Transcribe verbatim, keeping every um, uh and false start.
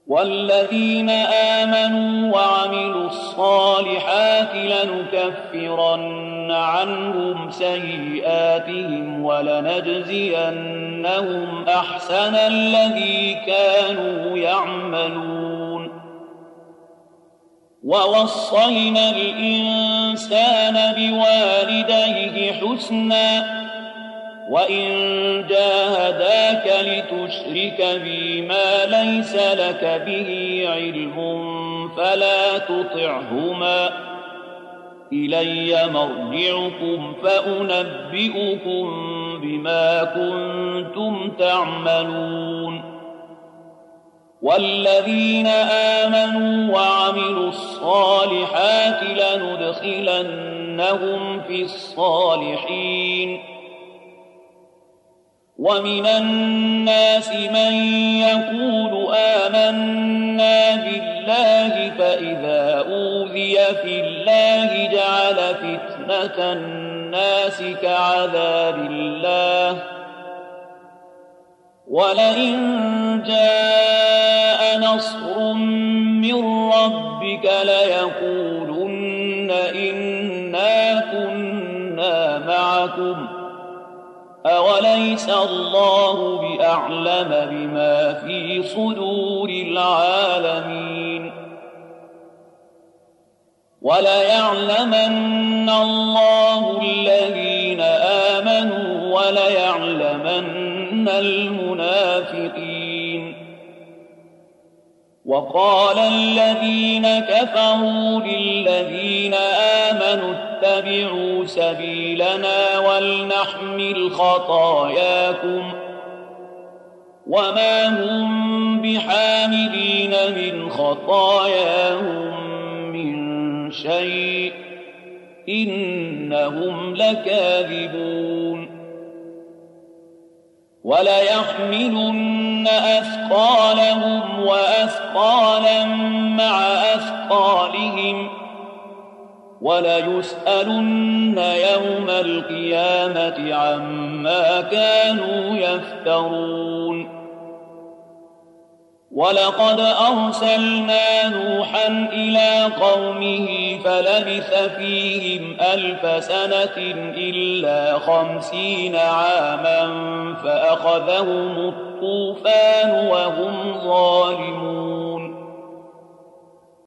والذين آمنوا وعملوا الصالحات لنكفرن عنهم سيئاتهم ولنجزينهم أحسن الذي كانوا يعملون. ووصينا الإنسان بوالديه حسنا وإن جاهداك لتشرك بي ما ليس لك به علم فلا تطعهما إلي مرجعكم فأنبئكم بما كنتم تعملون. والذين آمنوا وعملوا الصالحات لندخلنهم في الصالحين. ومن الناس من يقول آمنا بالله فإذا أوذي في الله جعل فتنة الناس كعذاب الله ولئن جاء نصر من ربك ليقولن إنا كنا معكم أوليس الله بأعلم بما في صدور العالمين. وليعلمن الله الذين آمنوا وليعلمن المنافقين. وقال الذين كفروا للذين آمنوا اتبعوا سبيلنا ولنحمل خطاياكم وما هم بحاملين من خطاياهم من شيء إنهم لكاذبون. وليحملن أثقالهم وأثقالا مع أثقالهم وليسألن يوم القيامة عما كانوا يفترون. ولقد أرسلنا نوحا إلى قومه فلبث فيهم ألف سنة إلا خمسين عاما فأخذهم الطوفان وهم ظالمون.